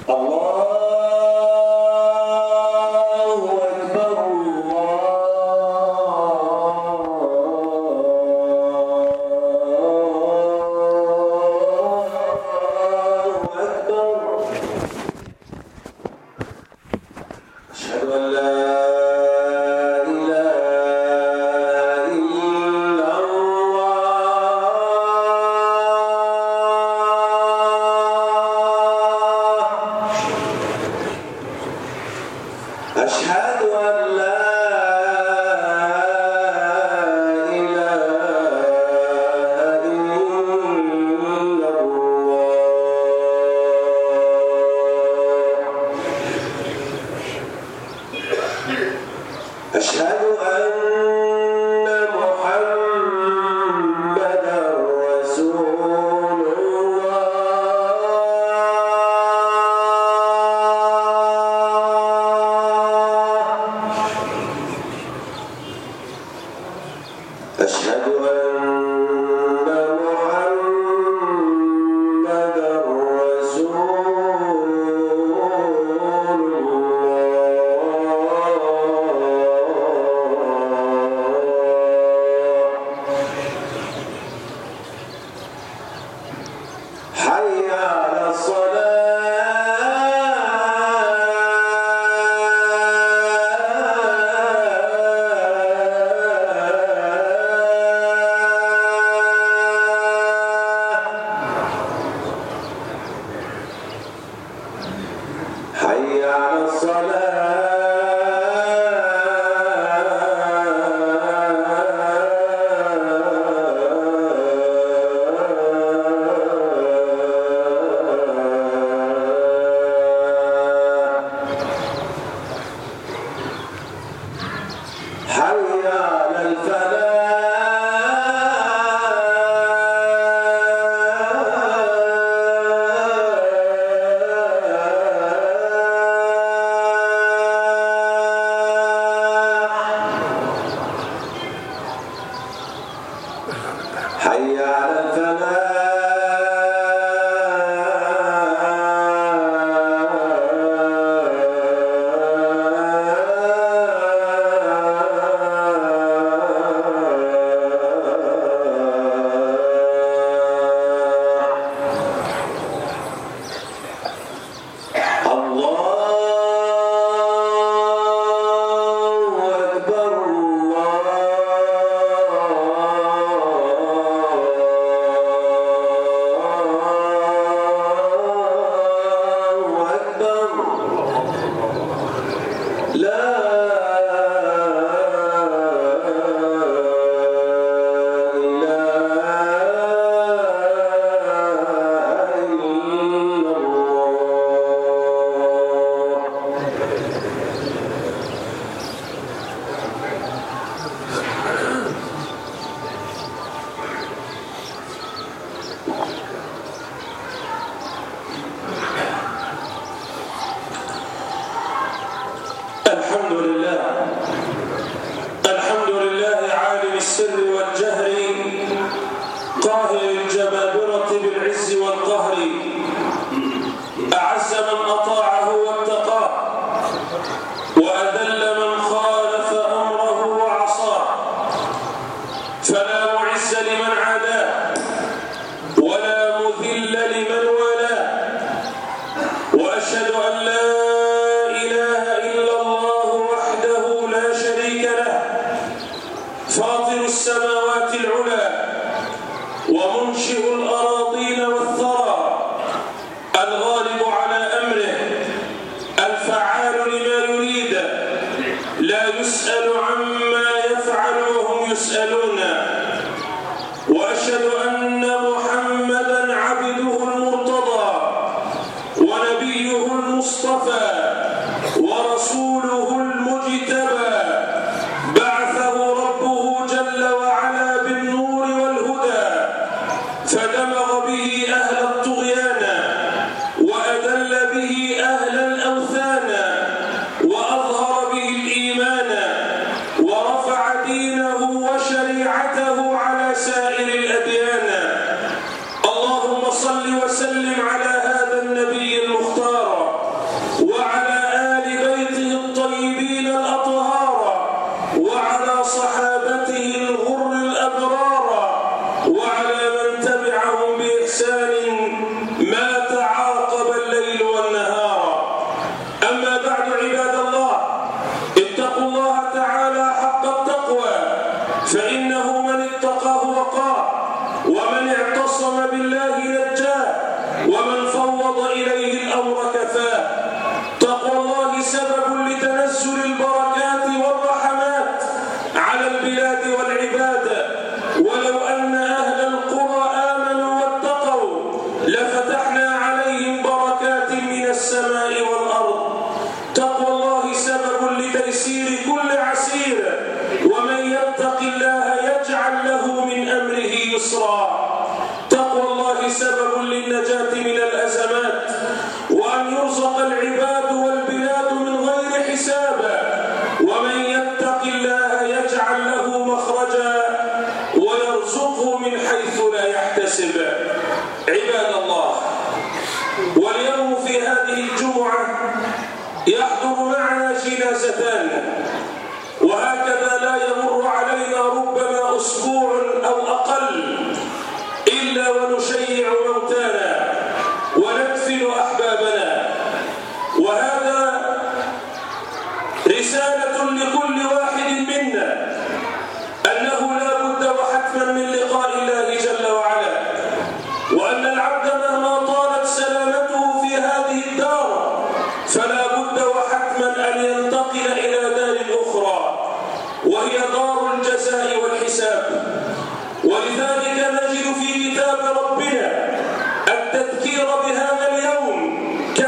ومنشئ الأراضين والثرى الغالب على أمره ورزق العباد والبلاد من غير حساب، ومن يتق الله يجعل له مخرجا ويرزقه من حيث لا يحتسب. عباد الله، واليوم في هذه الجمعة يحضر معنا جنازتان، وهكذا لا يمر علينا ربما أسبوع أو أقل إلا ونشيع موتانا وندفن أحبابنا. وهذا رسالة لكل واحد منا أنه لا بد وحتما من لقاء الله جل وعلا، وأن العبد مهما طالت سلامته في هذه الدار فلا بد وحتما أن ينتقل إلى دار أخرى، وهي دار الجزاء والحساب. ولذلك نجد في كتاب ربنا التذكير بهذا اليوم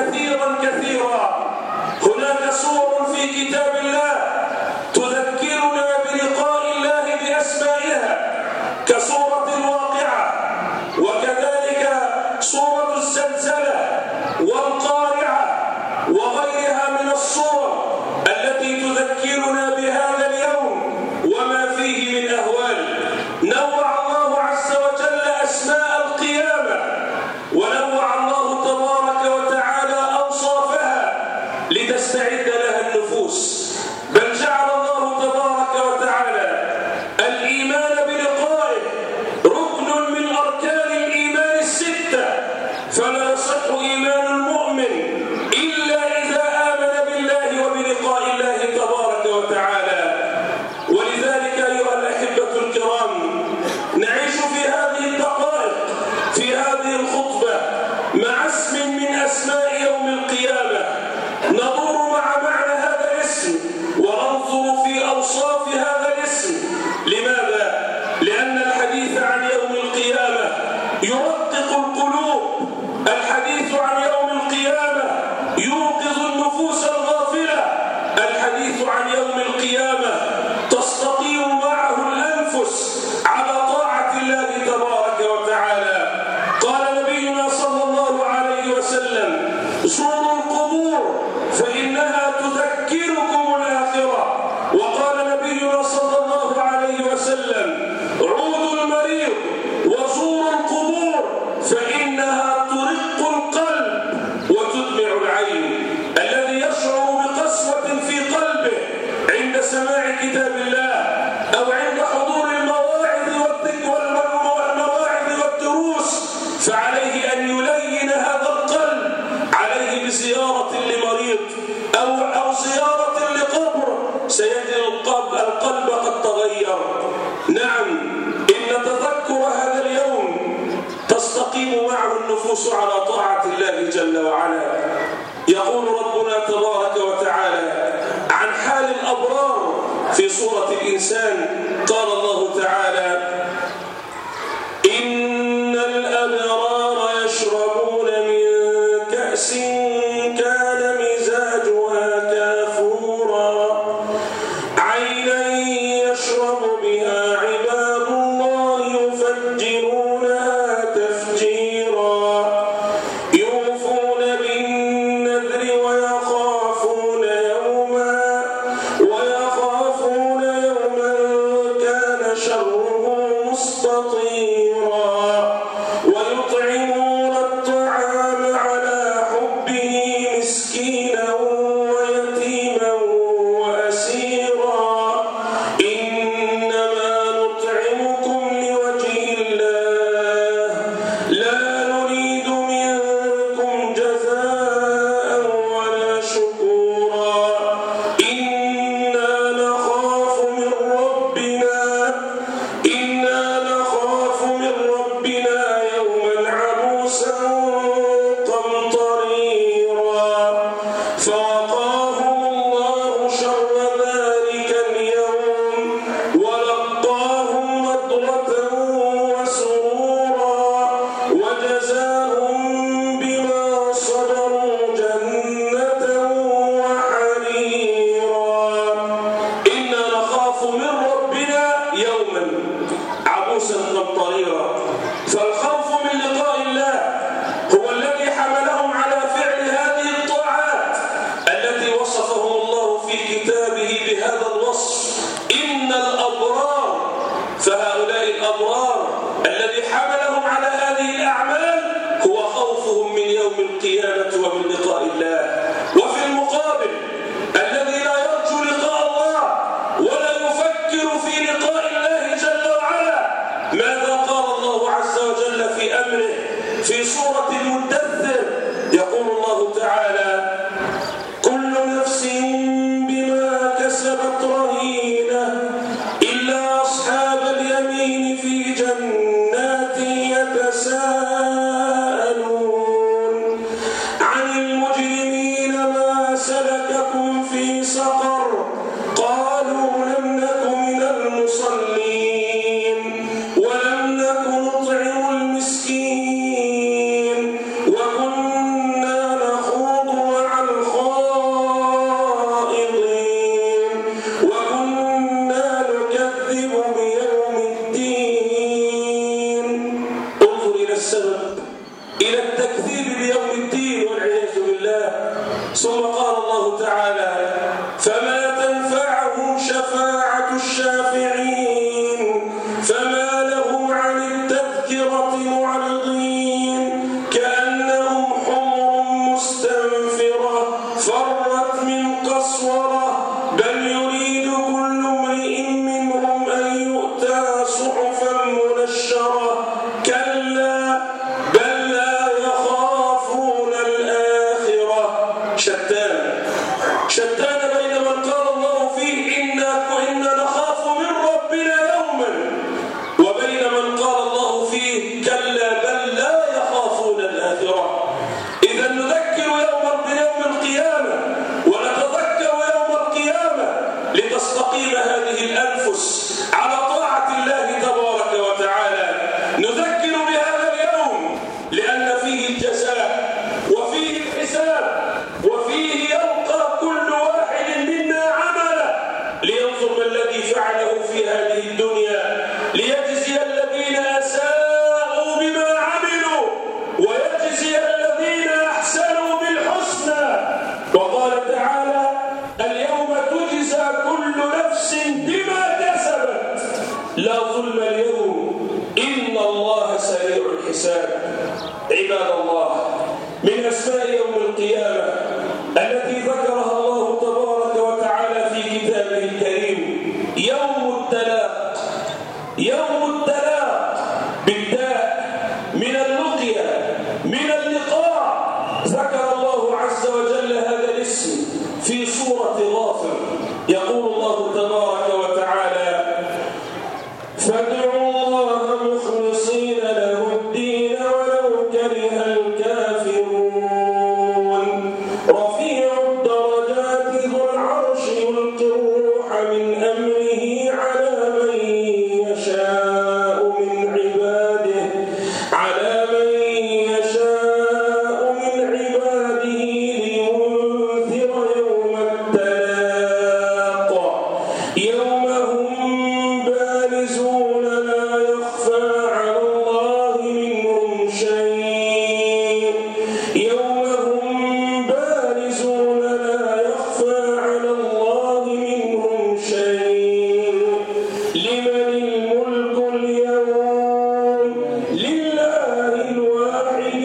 كثيرا. هناك صور في كتاب الله تذكرنا بلقاء الله بأسمائها كصورة الواقعة، وكذلك صورة الزلزلة والقارعة وغيرها من الصور التي تذكرنا بهذا اليوم وما فيه من أهوال. نوع الله عز وجل أسماء القيامة، ونوع الله تبارك وتعالى أوصافها لتستعد لها النفوس، بل جعل الله تبارك وتعالى الإيمان بلقائه ركن من أركان الإيمان الستة، فلا يصح إيمان المؤمن إلا إذا آمن بالله وبلقاء الله تبارك وتعالى. ولذلك أيها الأحبة الكرام، نعيش في هذه الدقائق في هذه الخطبة مع اسم من أسماء يوم القيامة، ندور مع معنى هذا الاسم وننظر في أوصاف هذا الاسم. لماذا؟ لأن الحديث عن يوم القيامة يرقق القلوب، الحديث عن يوم القيامة يوقظ النفوس الغافلة، الحديث عن يوم القيامة تستقيم معه الأنفس على طاعة الله تبارك وتعالى. قال نبينا صلى الله عليه وسلم: زوروا القبور فإنها تذكركم الآخرة. وقال نبينا صلى الله عليه وسلم: عودوا المريض وزوروا القبور فإنها ترق القلب وتدمع العين. الذي يشعر بقسوة في قلبه عند سماع كتاب الله أو عند حضور المواعظ والدروس فعليه أن يلين هذا القلب، عليه بزيارة لمريض أو زيارة لقبر، سيجد القلب قد تغير. نعم، إن تذكر هذا اليوم تستقيم معه النفوس على طاعة الله جل وعلا. يقول ربنا تبارك وتعالى عن حال الأبرار في سورة الإنسان، قال الله تعالى: إن الأبرار يشربون من كأس كان مزاجها كافورا عينا يشرب بها عباد الله يفجرونها تفجيرا يوفون بالنذر ويخافون يوما كان شره مستطيرا ويطعمون الطعام على حبه بالقيامة وباللقاء الله. وفي المقابل الذي لا يرجو لقاء الله ولا يفكر في لقاء الله جل وعلا، ماذا قال الله عز وجل في أمره في سورة المدثر؟ يقول الله تعالى: كل نفس بما كسبت رهينة إلا أصحاب اليمين في جنات يتساءلون عن المجرمين ما سلككم في سقر قالوا لم نك من المصلين ولم نك نطعم المسكين وكنا نخوض مع الخائضين وكنا نكذب بيوم الدين. انظر إلى السبب، إلى التكذيب بيوم الدين والعياذ بالله. ثم قال الله تعالى: فما تنفعهم شفاعة الشافعين فما لهم عن التذكرة معرضين كأنهم حمر مستنفرة فرت من قسورة بل يريد كل امرئ منهم أن يؤتى صحفا منشرة كلا بل لا يخافون الآخرة. شتان بين من قال الله فيه إنا نخاف من ربنا يوما وبين من قال الله فيه كلا بل لا يخافون الآخرة. إذا نذكر بيوم القيامة ونتذكر يوم القيامة لتستقيم هذه الأنفس على طاعة الله تبارك وتعالى. نذكر بهذا اليوم لأن فيه الجزاء وفيه الحساب وفيه يلقى كل واحد منا عمله لينظر ما الذي فعله في هذه الدنيا ليجزي الذين أساءوا بما عملوا ويجزي الذين أحسنوا بالحسنى. وقال تعالى: اليوم تجزى كل نفس بما كسبت لا ظلم اليوم إن الله سريع الحساب. عباد الله، من أسماء يوم القيامة التي ذكرها الله تبارك وتعالى في كتابه الكريم يوم التلاق. يوم التلاق بالتاء من اللقيا من اللقاء. ذكر الله عز وجل هذا الاسم في سورة غافر. يقول الله تبارك وتعالى: فادعوا الله مخلصين له الدين ولو كره الكافرون رفيع الدرجات ذو العرش يلقي الروح من أمره على من يشاء من عباده لينذر يوم التلاق يوم هم بارزون لا يخفى على الله منهم شيء يوم هم بارزون لا يخفى على الله منهم شيء لمن الملك اليوم لله الواحد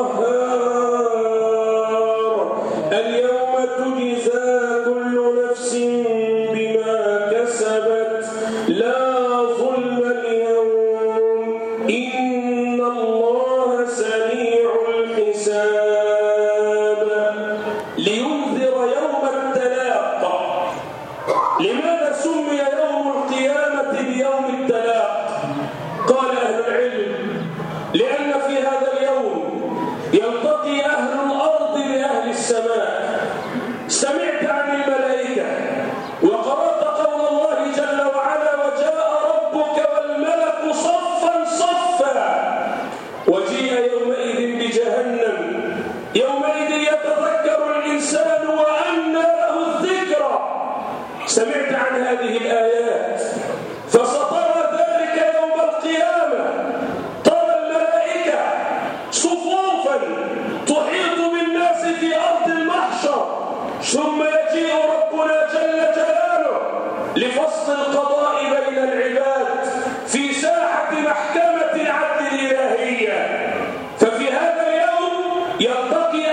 القهار. اليوم تجزى كل نفس بما كسبت لا ظلم اليوم إن الله سريع الحساب. لينذر يوم التلاق. لماذا سمي يوم القيامة بيوم التلاق؟ قال أهل العلم: لأن في هذا اليوم يلتقي أهل الأرض بأهل السماء. سمعت عن الملائكة وقرأت قول الله جل وعلا: وجاء ربك والملك صفا صفا. وجيء يومئذ بجهنم يومئذ يتذكر الإنسان وأنى له الذكرى. سمعت عن هذه الآيات فسترى ذلك يوم القيامة. ترى الملائكة صفوفا تحيط بالناس في أرض المحشر ثم يجيء ربنا جل جلاله لفصل القضاء بين العباد في ساحة محكمة العدل الإلهية. ففي هذا اليوم يلتقي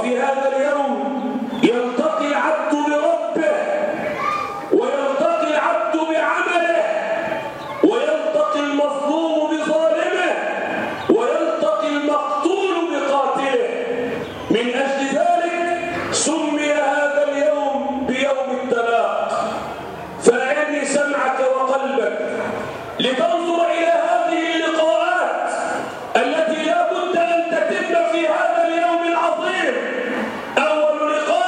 وفي هذا اليوم يلتقي العبد بربه، ويلتقي العبد بعمله، ويلتقي المظلوم بظالمه، ويلتقي المقتول بقاتله. من أجل ذلك سمي هذا اليوم بيوم التلاق. فأعني سمعك وقلبك لتنظر إلى هذه اللقاءات التي لا بد أن تتم في هذا اليوم العظيم. أول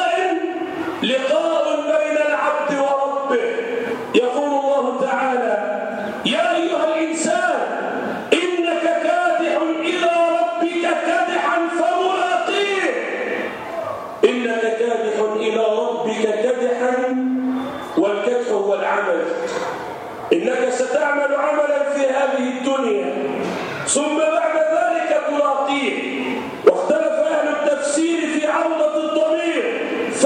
لقاء بين العبد وربه. يقول الله تعالى: يا أيها الإنسان إنك كادح إلى ربك كدحا فملاقيه. إنك كادح إلى ربك كدحا، والكدح هو العمل. إنك ستعمل عملا في هذه الدنيا ثم بعد ذلك تلاقيه. واختلف أهل التفسير في عودة الضمير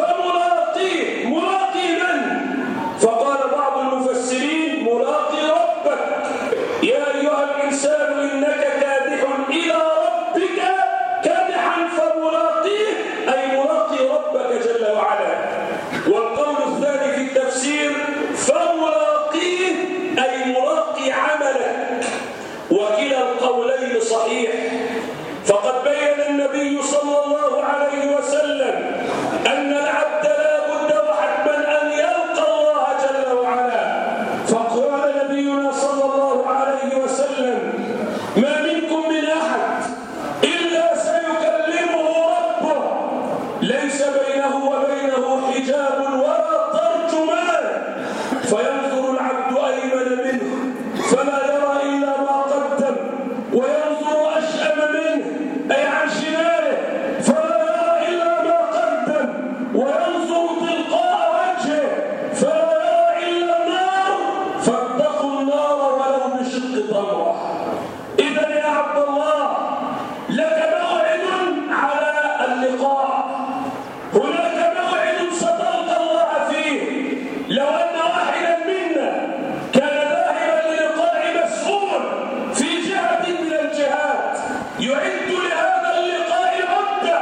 فملاقيه، ملاقي من؟ فقال بعض المفسرين: ملاقي ربك. يا أيها الإنسان إنك كادح إلى ربك كادحا فملاقيه، أي ملاقي ربك جل وعلا. والقول الثاني في التفسير فملاقيه أي ملاقي عملك. وكلا القولين صحيح. فقد بين النبي صلى الله عليه وسلم أن العبد لا بد وحتما أن يلقى الله جل وعلا. فقال نبينا صلى الله عليه وسلم: ما منكم من أحد إلا سيكلمه ربه، ليس بينه وبينه حجاب ولا ترجمان، فينظر العبد أيمن منه فلا يرى إلا ما قدم، وينظر أشأم منه أي عن شماله فلا يرى إلا ما قدم، وينظر تلقاء وجهه فلا يرى إلا النار. فاتقوا النار ولو بشق تمرة. إذا يا عبد الله لك موعد على اللقاء. هناك موعد ستلقى الله فيه. لو أن واحدا منا كان ذاهبا للقاء مسؤول في جهة من الجهات، يعد لهذا اللقاء مدة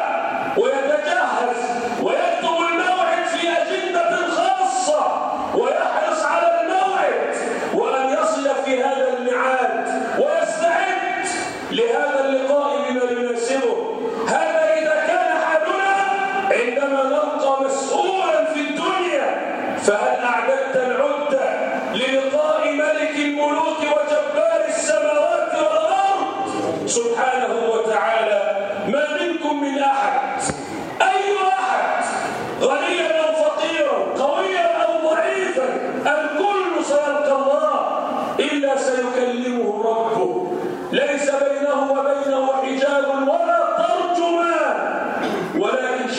ويتجهز ويكتب الموعد في أجندة خاصة ويحرص على الموعد وأن يصل في هذا الميعاد ويستعد لهذا اللقاء بما يناسبه. هذا إذا كان حالنا عندما نلقى مسؤولا في الدنيا، فهل أعددت العدة للقاء ملك الملوك وجبار السماوات والأرض سبحانه وتعالى؟ ما منكم من أحد، أي أحد، غنيا أو فقيرا، قويا أو ضعيفا، الكل سيلقى الله إلا سيكلمه ربه، ليس بينه وبينه حجاب ولا ترجمان، ولكن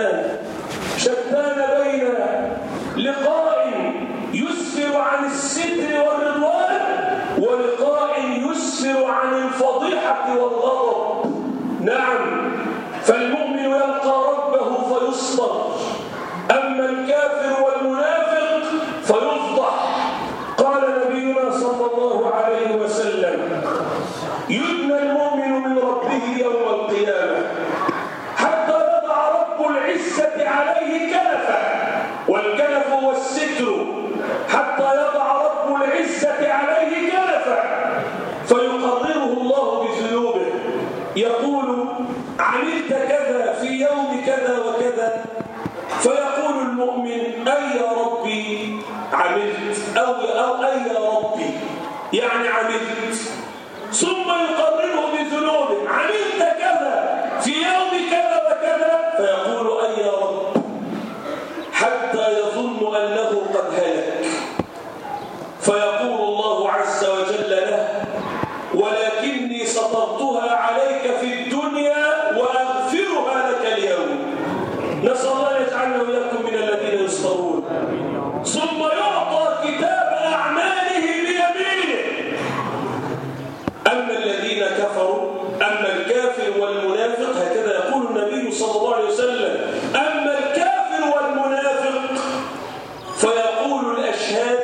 شتان بين لقاء يسفر عن الستر والرضوان ولقاء يسفر عن الفضيحة والغضب. نعم، فالمؤمن يلقى ربه فيصطر، أما الكافر والمنافق فيفضح. قال نبينا صلى الله عليه وسلم: يدنى المؤمن من ربه يوم القيامة حتى يضع رب العزة عليه كنفه، والكنف هو الستر، حتى يضع رب العزة عليه كنفه فيقرره الله بذنوبه، يقول: عملت كذا في يوم كذا وكذا، فيقول المؤمن: أي يا ربي عملت، أو أي يا ربي يعني عملت، ثم يقرره بذنوبه: عملت كذا في يوم كذا وكذا، فيقول: أي يا رب، حتى يظن أنه قد هلك، فيقول الله عز وجل له: ولكني سطرتها عليك في الدنيا وأغفرها لك اليوم. نسأل الله يجعلنا وإياكم من الذين يسطرون. ثم يعطى كتاب أعماله بيمينه. أما الذين كفروا، أما الكافر والمنافق، هكذا يقول النبي صلى الله عليه وسلم: أما الكافر والمنافق فيقول الأشهاد: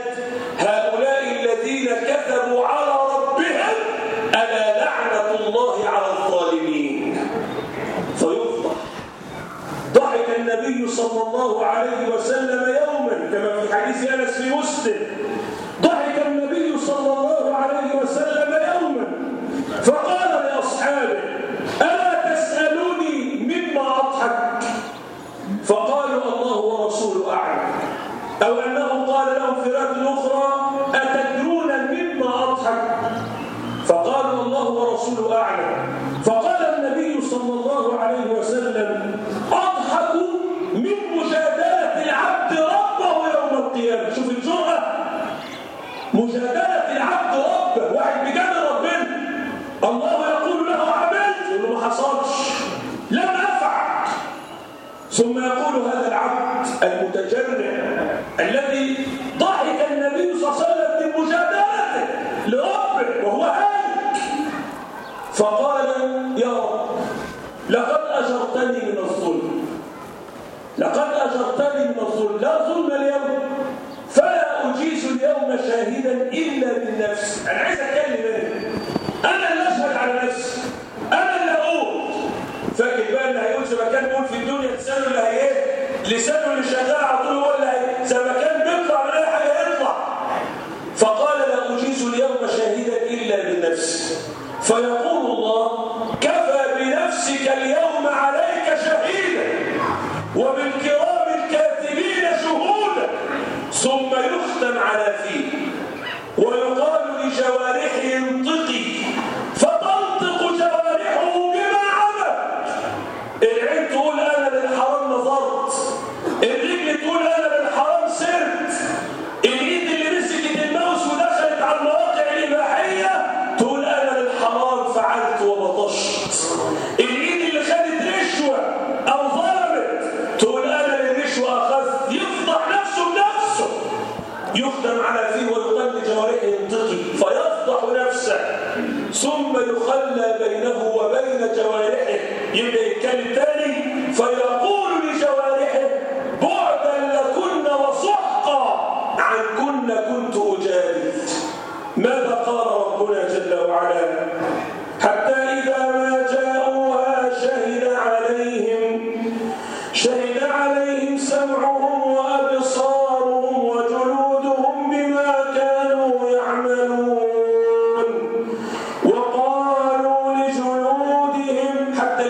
هؤلاء الذين كذبوا على ربهم ألا لعنة الله على الظالمين. تضحك؟ فقالوا الله ورسوله أعلم. فقال النبي صلى الله عليه وسلم أضحك من مجادلة العبد ربه يوم القيامة. شوف الجرأة، مجادلة العبد ربه، واحد بجادل ربنا، الله يقول له عملت، يقول له ما حصلش، لم أفعل. ثم يقول هذا العبد المتجرع الذي ضحك النبي صلى الله عليه وسلم من مجادلته لربه وهو هالك، فقال يا رب لقد أجرتني من الظلم، لقد أجرتني من الظلم، لا ظلم اليوم، فلا أجيز اليوم شاهدا إلا من نفسي. أنا عايز أتكلم أنا اللي أشهد على نفسي، أنا اللي أقول. فاكر بقى اللي هيقول زي ما كان بيقول في الدنيا لسانه اللي لسانه اللي شغال على طول هو اللي زي ما كان بيطلع من أي حاجة يطلع. فقال لا أجيز اليوم شاهدا إلا من نفسي. فيقول الله كفى بنفسك اليوم عليك شهيدا وبالكرام الكاتبين شهودا. ثم يختم على فيه ويقال لجوارحه انطقي، فتنطق جوارحه بما عمل. العين تقول انا للحرام نظرت، الرجل تقول انا للحرام سرت، الايد اللي مسكت الماوس ودخلت على المواقع الاباحيه تقول انا للحرام فعلت وبطشت، الايد اللي خدت رشوه او ظلمت تقول انا للرشوه اخذت. يفضح نفسه بنفسه، يختم على فيه ويقال لجوارحه انطقي فيفضح نفسه، ثم يخلى بينه وبين جوارحه، يبدا يتكلم تاني فيقول لجوارحه بعدا لكن وسحقا عنكن كنت اجادل. ماذا قال ربنا جل وعلا؟ حتى إذا ما جاءوها شهد عليهم سمعهم وأبصارهم وجلودهم بما كانوا يعملون. وقالوا لجلودهم حتى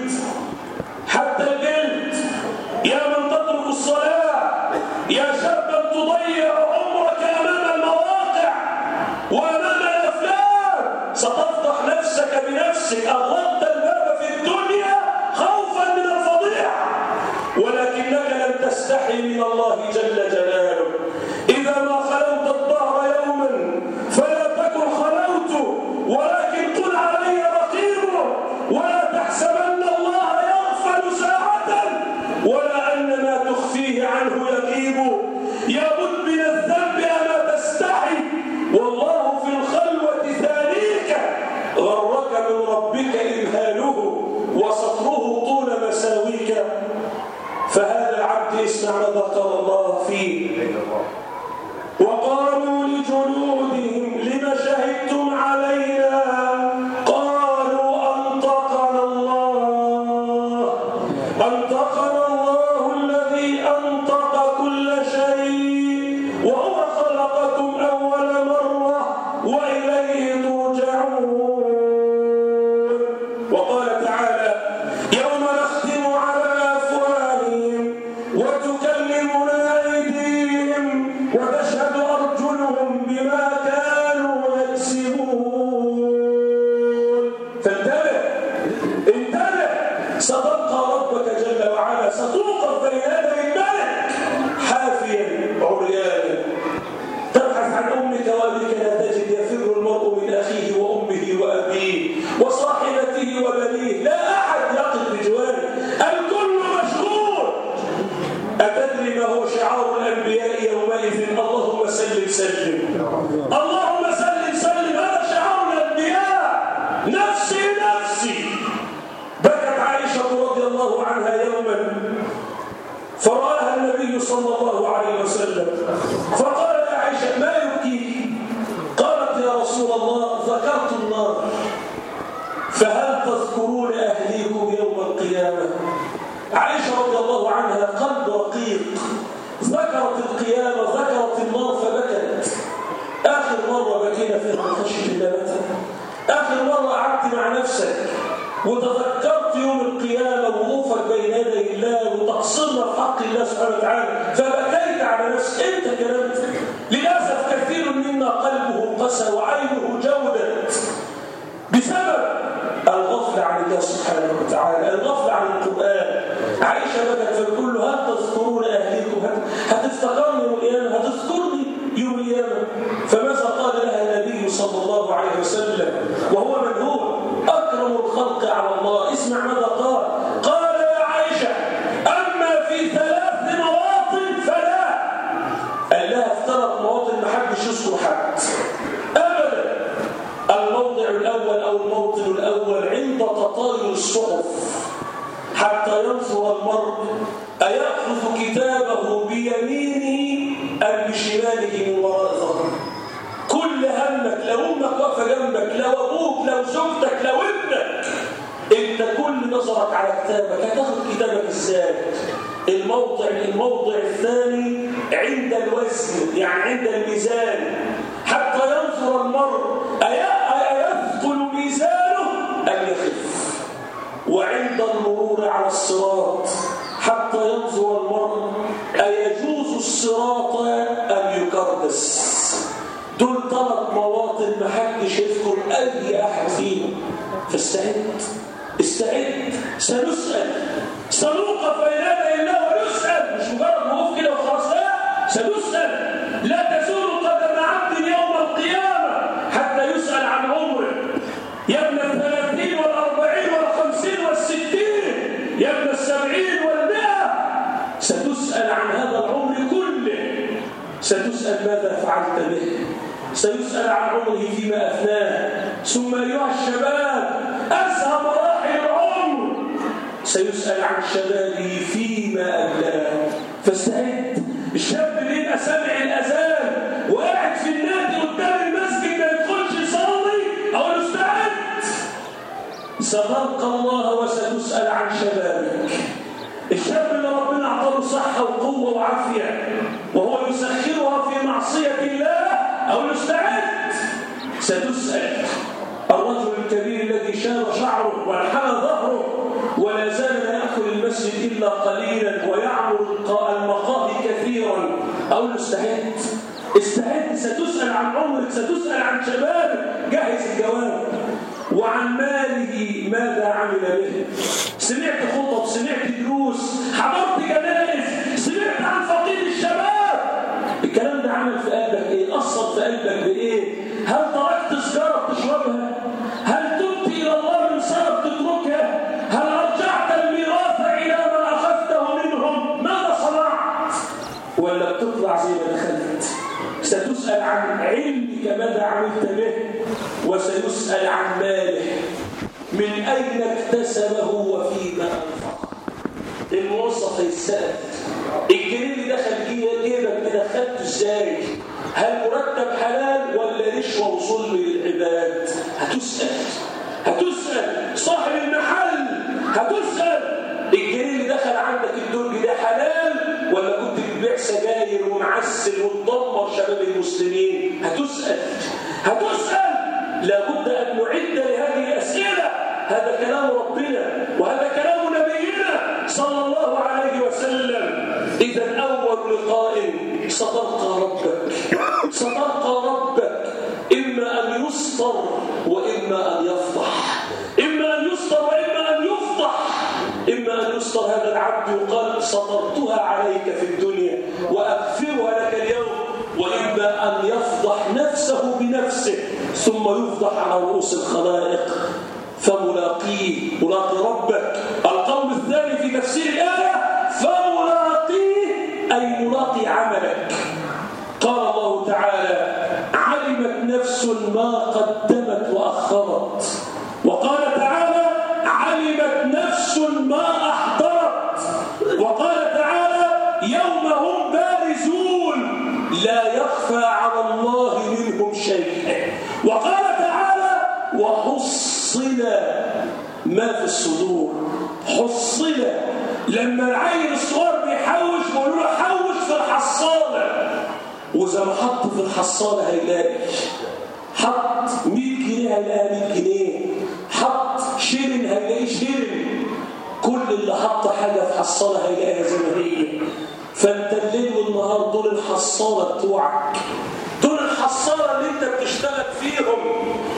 الجلد يا من تترك الصلاة، يا شابا تضيع عمرك أمام المواقع وأمام الأفلام، ستفضح نفسك بنفسك. أغلقت الباب في الدنيا خوفا من الفضيحة، ولكنك لم تستحي من الله جل جلاله. إذا ما خلوت الدهر يوما فلا تكن خلوت، ولكن قل علي رقيب، ولا تحسبن الله يغفل ساعة ولا أن ما تخفيه عنه يغيب. يا مدمن الذنب أما تستحي، والله في الخلوة ثانيك، غرك من ربك إمهاله وسطره طول مساويك. فهذا العبد اسمع ماذا قال الله فيه. وقالوا لجلودهم لم شهدتم علينا قالوا أنطقنا الله الذي أنطق كل شيء وهو خلقكم أول مرة وإليه ترجعون. وقال تعالى يوم نختم على أفواههم وتكلمنا أيديهم وتشهد أرجلهم بما كانوا يكسبون. فانتبه ستلقى ربك جل وعلا، ستوقف بين يدي الملك حافيا عريانا، تبحث عن أمك وأبيك لا تجد، يفر المرء من أخيه وأمه وأبيه وصاحبته وبنيه، لا أحد يقف بجواره، الكل مشغول. أتدري ما هو شعار الأنبياء يومئذ؟ اللهم سلم سلم، اللهم سلم سلم. هذا شعار الأنبياء، نفسي نفسي. بكت عائشة رضي الله عنها يوما فرآها النبي صلى الله عليه وسلم فقال يا عائشة ما يبكيك؟ قالت يا رسول الله ذكرت النار، فهل تذكرون أهليكم يوم القيامة؟ عائشة رضي الله عنها قلب رقيق، ذكرت القيامة ذكرت النار فبكت. آخر مرة بكينا فيها من خشية الله متى؟ آخر مرة قعدت مع نفسك وتذكرت يوم القيامة ووقوفك بين يدي الله وتقصيرنا في حق الله سبحانه وتعالى فبكيت على نفسك. انت كلمت. للأسف كثير منا قلبه تنغص وعينه جودت بسبب الغفلة عن الله سبحانه وتعالى، الغفلة عن القرآن. عائشة بكت فبتقول له هل تذكرون أهليكم؟ هتفتكرني يوم القيامة؟ هتذكرني يوم القيامة؟ فماذا قال لها النبي صلى الله عليه وسلم وهو من هو أكرم الخلق على الله؟ اسمع ماذا قال. قال يا عائشة أما في 3 مواطن فلا. قال لها في 3 مواطن ما حدش يذكر حد أبدا. الموضع الأول أو الموطن الأول عند تطاير الصحف حتى ينظر المرء أيأخذ كتابه بيمينه أم بشماله من وراء ظهره. كل همك لو أمك واقفة جنبك، لو أبوك، لو زوجتك، لو ابنك، أنت كل نظرك على كتابك هتاخد كتابك إزاي؟ الموضع الثاني عند الوزن، يعني عند الميزان، حتى ينظر المرء أيثقل ميزانه أم يخف. وعند المرور على الصراط حتى ينظر المرء أيجوز الصراط أم يكردس. دول 3 مواطن ما حدش يذكر أي أحد فيهم. فاستعد، استعد، سنسأل، سنوقف بين يدي الله ونسأل. مش مجرد وقوف كده وخلاص، لا، سنسأل. لا تزول قدم عبد يوم القيامة حتى يسأل عن عمره. يا ابن 30 و40 و50 و60، يا ابن 70 و100. ستسأل عن هذا العمر كله. ستسأل ماذا فعلت به، سيسأل عن عمره فيما أفناه. ثم أيها الشباب أزهى مراحل العمر، سيسأل عن شبابه فيما أبلاه. فاستعد. الشاب اللي يبقى سامع الأذان وقاعد في النادي قدام المسجد ما يدخلش يصلي، أقول له استعد، ستلقى الله وستسأل عن شبابك. الشاب اللي ربنا أعطاه صحة وقوة وعافية وهو يسخرها في معصية الله، أقول له استعد، ستسأل. الرجل الكبير الذي شاب شعره وانحنى ظهره ولا زال لا يأكل المسجد إلا قليلا ويعمر المقاهي كثيرا، أقول له استعد، استعد، ستسأل عن عمرك، ستسأل عن شبابك. جهز الجواب. وعن ماله ماذا عمل به. سمعت خطب، سمعت دروس، حضرت جنائز، سمعت عن فقيد الشباب. الكلام ده عمل في قلبك ايه؟ أثر في قلبك بايه؟ هل تركت سجارة تشربها؟ هل تبت إلى الله من سبب تتركها؟ هل رجعت الميراث إلى من أخذته منهم؟ ماذا صنعت؟ ولا بتطلع زي ما دخلت؟ ستسأل عن علمك ماذا عملت به، وسيسأل عن ماله من أين اكتسبه وفيما أنفقه. الموظف هيسأل الجنيه اللي دخل جيبك كده خدته ازاي؟ هل مرتب حلال ولا رشوه وظلم للعباد؟ هتسأل، هتسأل. صاحب المحل هتسأل الجنيه اللي دخل عندك الدرج ده حلال ولا كنت بتبيع سجاير ومعسل وتدمر شباب المسلمين؟ هتسأل، هتسأل. لابد أن نعد لهذه الأسئلة. هذا كلام ربنا وهذا كلام نبينا صلى الله عليه وسلم. إذا أول لقاء ستلقى ربك، ستلقى ربك، إما أن يستر وإما أن يفضح، إما أن يستر وإما أن يفضح. إما أن يستر هذا العبد يقال سترتها عليك في الدنيا وأغفرها لك اليوم، وإما أن يفضح نفسه بنفسه ثم يفضح على رؤوس الخلائق. فملاقيه، ملاقي ربك. القول الثاني في تفسير الآية فملاقيه أي ملاقي عملك. قال الله تعالى علمت نفس ما قدمت وأخرت، وقال تعالى علمت نفس ما أحضرت، وقال تعالى يوم هم بارزون لا يخفى على الله منهم شيء، وقال تعالى وحصل ما في الصدور. حصل لما العيل الصغير بيحوش بيقولوا له حوش في الحصالة، وإذا ما حط في الحصالة هيلاقي، حط 100 جنيه هيلاقي 100 جنيه، حط شيلن هيلاقي شيلن. كل اللي حط حاجة في حصالة هيلاقيها زي ما هي. فانت الليل والنهار دول الحصالة بتوعك، دول الحصالة اللي انت بتشتغل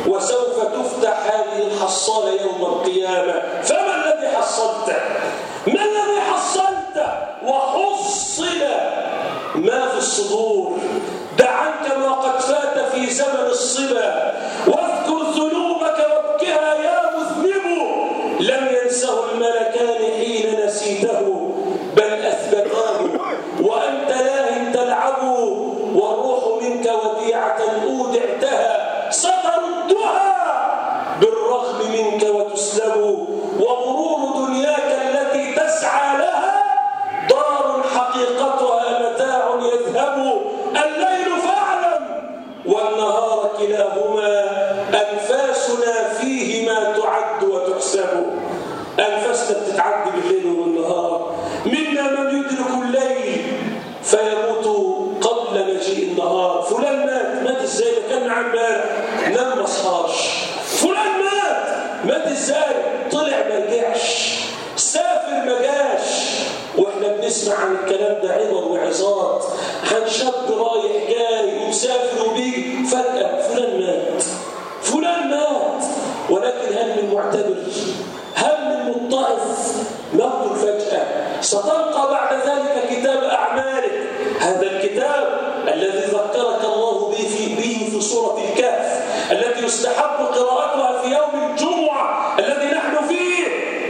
وسوف تفتح هذه الحصالة يوم القيامة. فما الذي حصلت؟ ما الذي حصلت وحصل ما في الصدور؟ دع عنك ما قد فات في زمن الصبا، واذكر ذنوبك وابكها يا مذنب. لم ينسه الملكان حين نسيته، بل أثبتاه وأنت لاهٍ تلعب، والروح منك وديعة أودعتها ستردها بالرغم منك وتسلب. وغرور دنياك التي تسعى لها دار حقيقتها متاع يذهب. الليل فاعلم والنهار كلاهما أنفاسنا فيهما تعد وتحسب. أنفاسنا بتتعد بالليل والنهار. منا من يدرك الليل فيموت قبل مجيء النهار. فلان مات ازاي؟ ده كان معاه امبارح نام ما صحاش. فلان مات ازاي؟ طلع ما رجعش، سافر ما جاش. واحنا بنسمع عن الكلام ده عبر وعظات عن شاب رايح جاي ومسافر وبيجي، فجأة فلان مات. ولكن هل من معتبر؟ هل من متعظ؟ نقتل فجأة. ستلقى بعد ذلك كتاب أعمالك، هذا الكتاب الذي ذكرك الله به في سورة الكهف التي يستحب قراءتها في يوم الجمعة الذي نحن فيه.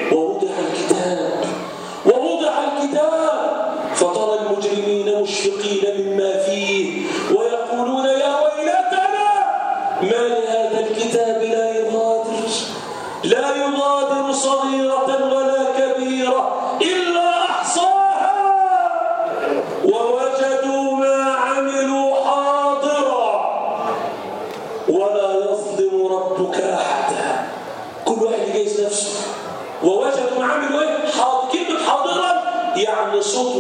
ووضع الكتاب فترى المجرمين مشفقين مما فيه ويقولون يا ويلتنا ما لهذا الكتاب لا يغادر صغيرة ولا كبيرة إلا أحصاها ووجدوا ما عملوا حاضرا ولا يظلم ربك أحدا. كل واحد يجيز نفسه. ووجدوا ما عملوا ايه؟ كلمة حاضرا يعني صوت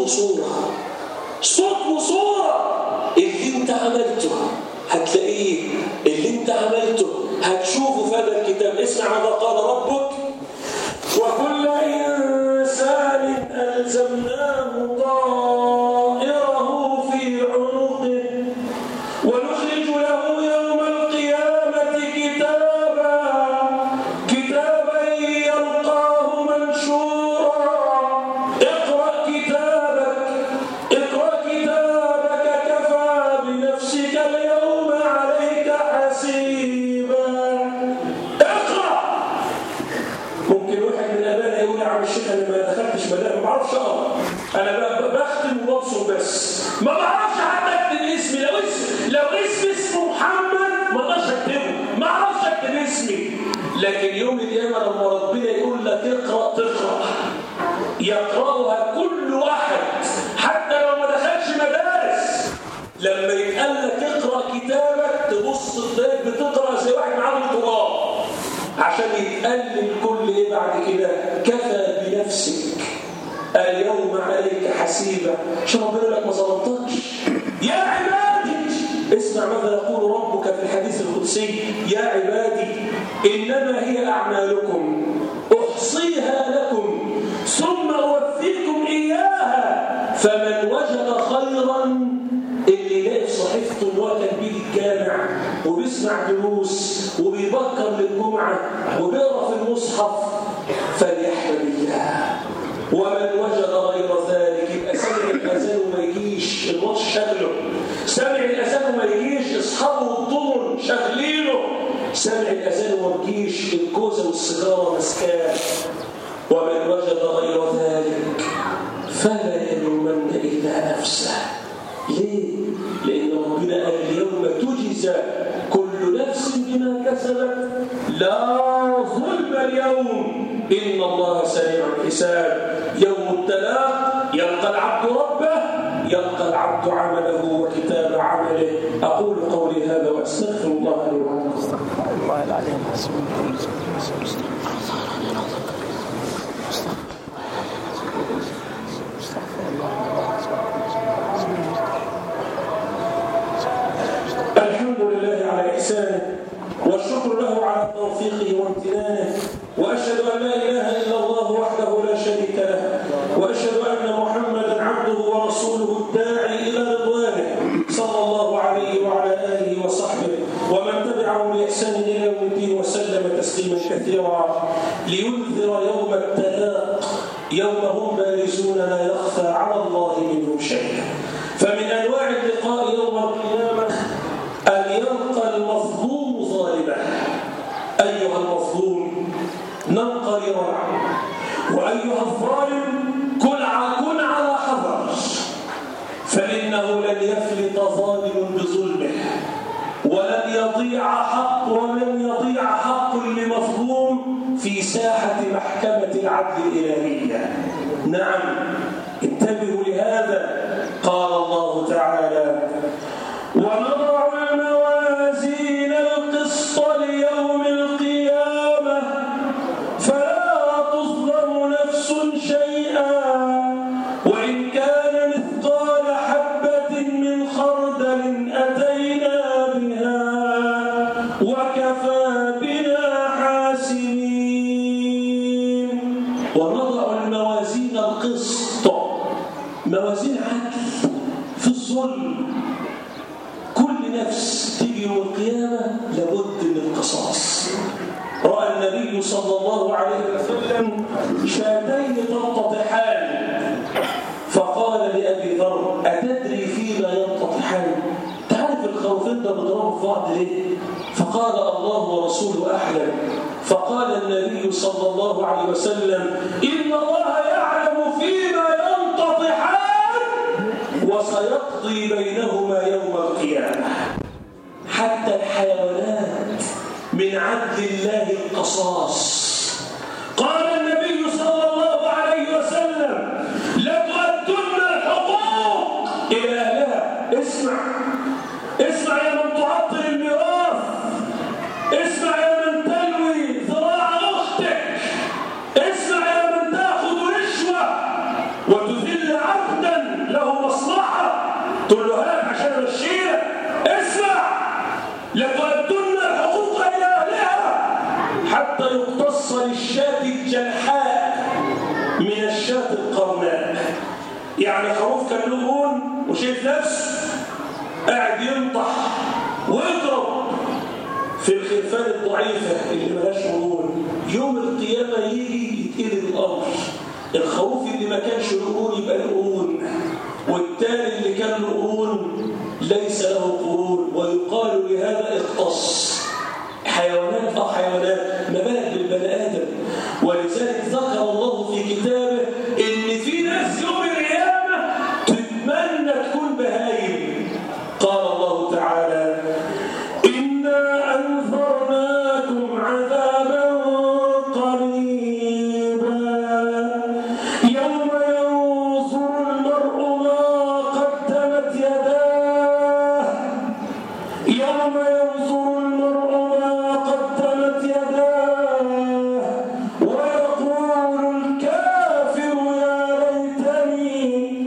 وصورة. اللي انت عملته هتلاقيه، اللي انت عملته هتشوفه في هذا الكتاب. اسمع ماذا قال ربك: وكل إنسان ألزمناه طائره في عنقه ونخرج له يوم القيامة كتابا يلقاه منشورا. اقرأ كتابك كفى بنفسك اليوم عليك حسيبا. ممكن واحد من الاباء يقول يا عم الشيخ انا ما دخلتش مدارس، ما بعرفش اقرا، انا بختم وببصر بس، ما بعرفش حتى اكتب اسمي. لو اسمه محمد ما اقدرش اكتبه، ما اعرفش اكتب اسمي. لكن يوم القيامه لما ربنا يقول لك اقرا تقرا، يقراها كل واحد حتى لو ما دخلش مدارس. لما يتقال لك اقرا كتابك تبص تلاقيك بتقرا زي واحد معاه دكتوراه، عشان يتقال الكل ايه بعد كده؟ كفى بنفسك اليوم عليك حسيبا. عشان ربنا يقول لك ما ظلمتكش يا عبادي. اسمع ماذا يقول ربك في الحديث القدسي: يا عبادي انما هي اعمالكم احصيها لكم ثم اوفيكم اياها، فمن وجد خيرا، اللي يلاقي في صحيفته ان هو كان بيجي الجامع وبيسمع دروس وبيبكر للجمعه وبيقرا في المصحف فليحمد الله. ومن وجد غير ذلك يبقى سمع الاذان وما يجيش الماتش شغله، سمع الاذان وما يجيش اصحابه الضمن شغلينه، سمع الاذان وما يجيش الكوزه والسيجاره مسكاه. ومن وجد غير ذلك فلا يلومن الا نفسه. ليه؟ لأن ربنا قال اليوم تجزى كل نفس بما كسبت لا ظلم اليوم إن الله سريع الحساب. يوم التلاق يلقى العبد ربه، يلقى العبد عمله وكتاب عمله. أقول قولي هذا وأستغفر الله لي ولكم. الله العليم الحمد لله على إحسانه والشكر له على توفيقه وامتنانه، وأشهد أن لا إله إلا الله وحده لا شريك له، وأشهد أن محمدا عبده ورسوله الداعي إلى رضوانه صلى الله عليه وعلى آله وصحبه ومن تبعهم بإحسان إلى يوم تسليما كثيرا لينذر يوم التلاق يوم هم بارزون لا يخفى على الله منهم شيء. فمن أنواع اللقاء يوم القيامة أن يلقى المظلوم ظالمه. أيها المظلوم نم قريرا عنه، وأيها الظالم كن على حذر، فإنه لن يفلت ظالم بظلمه، ولن يضيع حق لمظلوم في ساحة محكمة العدل الإلهية. نعم، انتبهوا لهذا. قال الله تعالى: ونضع الموازين القسط ليوم القيامة فلا تظلم نفس شيئا وإن كان مثقال حبة من خردل أتينا بها وكفى بنا حاسبين. ونضع الموازين القسط، موازين عدل في الظلم. كل نفس تيجي يوم القيامة لابد من القصاص. رأى النبي صلى الله عليه وسلم شاتين تنتطحان فقال لأبي ذر: أتدري فيما ينتطحان؟ تعرف الخروفين ده بيضربوا في بعض ليه؟ فقال: الله ورسوله أعلم. فقال النبي صلى الله عليه وسلم: إن الله يعلم فيما ينتطحان وسيقضي بينهما يوم القيامة. حتى الحيوانات من عدل الله القصاص. قال النبي صلى الله عليه وسلم: لتؤدن الحقوق إلى أهلها. اسمع يا من تعطل الميراث، اسمع يا من تلوي ذراع أختك، اسمع يا من تأخذ رشوة وتذل عبدا له مصلحة تقول له هات عشان أمشيلك. اسمع، لتؤدن الحقوق إلى أهلها حتى يقتص للشاة الجلحاء من الشاة القرناء. يعني خروف كان له قرن وشايف نفسه قاعد ينطح ويضرب في الخرفان الضعيفة اللي ملاش قرون. يوم القيامة يجي يتقلب الأمر، الخروف اللي ما كانش له قرون يبقى له قرون، والتاني اللي كان له قرون ليس له قرون، ويقال لهذا اختص. حيوانات حيوانات، ما بالك بالبني آدم. ولذلك ذكر الله في كتابه إن في ناس يوم القيامة تتمنى تكون بهايم. قال الله تعالى: إنا أنذرناكم عذابا قريبا يوم ينظر المرء ما قدمت يداه، يوم ينظر المرء ما قدمت يداه ويقول الكافر يا ليتني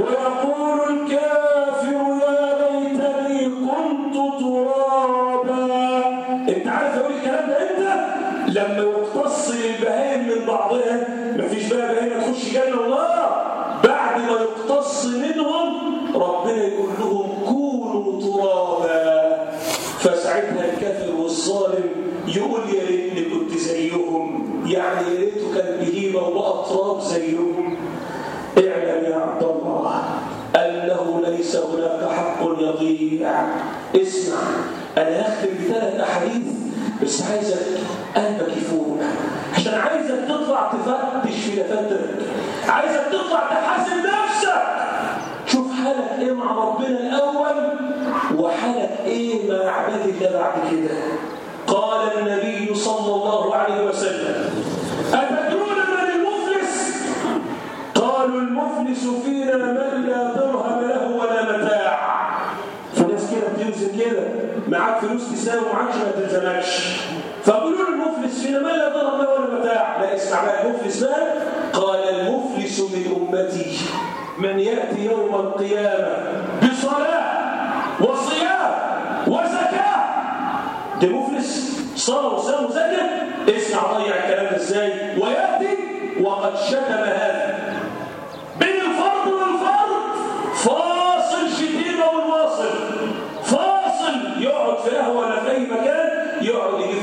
كنت ترابا. انت عارف اقول الكلام ده امتى؟ لما يقتص البهائم من بعضها. مفيش بقى بهائم تخش جنه الله، بعد ما يقتص منهم ربنا يقول لهم كونوا ترابا. فساعتها الكافر والظالم يقول يا ريتني كنت زيهم، يعني يا ريته كان بهيمه وبقى تراب زيهم. اعلم يا عبد الله أنه ليس هناك حق يضيع. اسمع، أنا أختم ب3 أحاديث بس عايزك قلبك يفوق، عشان عايزك تطلع تفتش في دفاترك، عايزك تطلع تحاسب نفسك، شوف حالك إيه مع ربنا الأول وحالك إيه مع عباد الله بعد كده. قال النبي صلى الله عليه وسلم: أتدرون من المفلس؟ قالوا: المفلس فينا من لا درهم له ولا متاع. في ناس كده بتوزن كده، معاك فلوس تساوي ومعاكش ما تلزمكش، فقولوا المفلس فينا من لا درهم له ولا متاع. لا، اسمع بقى المفلس بقى. قال: المفلس من أمتي من يأتي يوم القيامة بصلاة وصيام وزكاة. ده مفلس، صلاة وصيام وزكاة. اسمع ضيع الكلام ده ازاي. ويأتي وقد شتم هذا. بين الفرد والفرد فاصل شتيمة والواصل، فاصل يقعد في قهوة ولا في أي مكان يقعد يجيب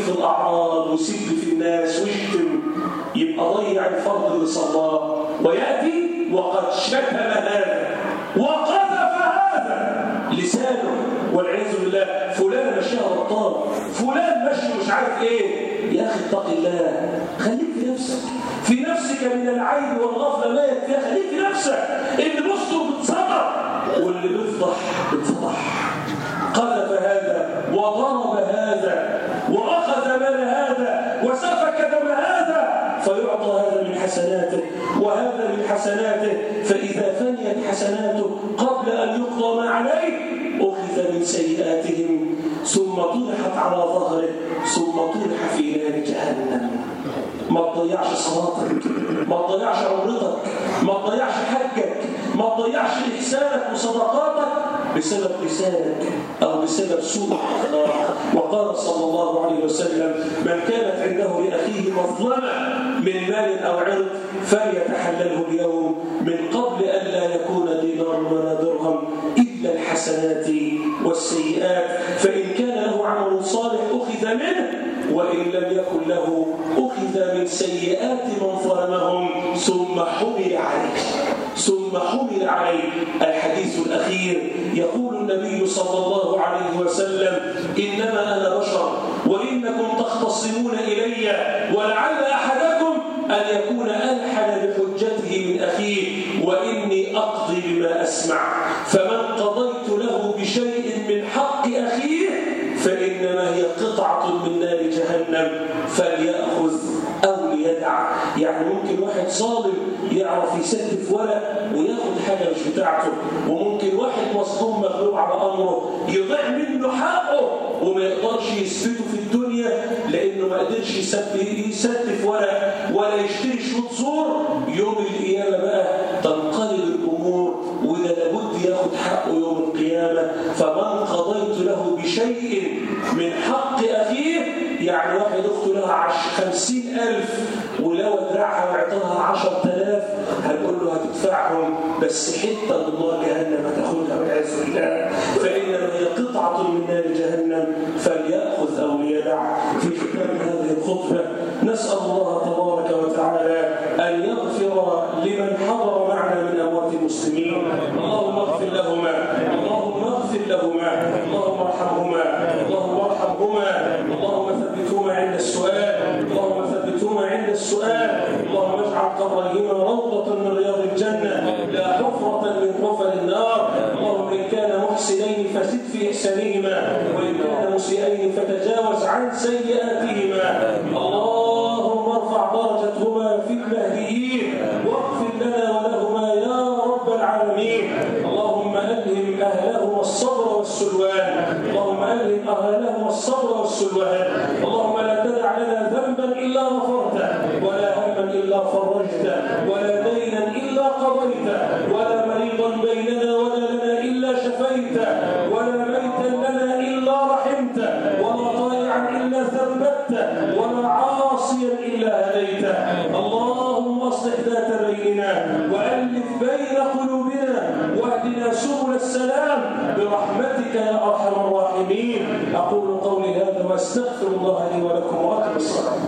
في الأعراض ويسب في الناس ويشتم، يبقى ضيع الفرض اللي صلاه، ويأتي وقد شتم هذا وقذف هذا لسانه والعياذ بالله. فلان مشيها بطال، فلان مشي مش عارف ايه. يا اخي اتق الله، خليك في نفسك، في نفسك من العيب والغفله ما يكفيها. خليك في نفسك. اللي بيستر بيتستر واللي بيفضح بيتفضح. قذف هذا وضرب هذا واخذ مال هذا وسفك دم هذا، فيعطى هذا من حسناته وهذا من حسناته. فإذا فنيت حسناته قبل أن يقضى ما عليه أخذ من سيئاتهم ثم طرحت على ظهره ثم طرح في نار جهنم. ما تضيعش صلاتك، ما تضيعش عمرتك، ما تضيعش حجك، ما تضيعش إحسانك وصدقاتك بسبب لسانك أو بسبب سوء الأخلاق. وقال صلى الله عليه وسلم: من كانت عنده لأخيه مظلمة من مال أو عرض فليتحلله اليوم من قبل أن لا يكون دينار ولا درهم إلا الحسنات والسيئات. فإن كان له عمل صالح أخذ منه، وإن لم يكن له أخذ من سيئات من ظلمهم ثم حمل عليه. الحديث الأخير يقول النبي صلى الله عليه وسلم: إنما أنا بشر وإنكم تختصمون إلي، ولعل أحدكم أن يكون ألحن بحجته من أخيه، وإني أقضي بما أسمع، فمن قضيت له بشيء من حق أخيه فإنما هي قطعة من نار جهنم فليأخذ أو ليدع. يعني ممكن واحد ظالم يعرف يسلف ورق وياخد حاجة مش بتاعته، وممكن واحد مظلوم مغلوب على أمره يضيع منه حقه وما يقدرش يثبته في الدنيا لأنه ما قدرش يسلف ورق ولا يشتري شروط زور. يوم القيامة بقى تنقلب الأمور، وده لابد ياخد حقه يوم القيامة. فمن قضيت له بشيء من حق أخيه، يعني واحد أخته لها 50,000 ولو ادرعها واعطاها 10,000 هنقول له هتدفعهم، بس حتة من نار جهنم هتاخدها والعياذ بالله. فإنما هي قطعة من نار جهنم فليأخذ أو ليدع. في ختام هذه الخطبة نسأل الله تبارك وتعالى أن يغفر لمن حضر معنا من أموات المسلمين. اللهم اغفر لهما، اللهم اغفر لهما، اللهم ارحمهما، اللهم ارحمهما، اللهم ثبتهما عند السؤال، اللهم ثبتهما عند السؤال، اللهم اجعل قبرهما روضة من رياض الجنة لا حفرة من حفر النار. اللهم إن كان محسنين فزد في إحسانهما، وإن كان مسيئين فتجاوز عن سيئاتهما. اللهم ارفع درجتهما في المهديين واغفر لنا ولهما يا رب العالمين. اللهم ألهم أهلهما الصبر والسلوان، اللهم ألهم أهلهما الصبر والسلوان. اللهم لا تدع لنا ذنبا إلا غفرته، ولا هما إلا فرجته، ولا دينا إلا قضيته، ولا مريضا بيننا ولا لنا إلا شفيته، ولا ميتا لنا إلا رحمته، ولا طائعا إلا ثبته، ولا عاصيا إلا هديته. اللهم اصلح ذات بيننا وألف بين قلوبنا واهدنا سبل السلام برحمتك يا أرحم الراحمين. أقول قولي هذا واستغفر الله لي ولكم وأقم الصلاة.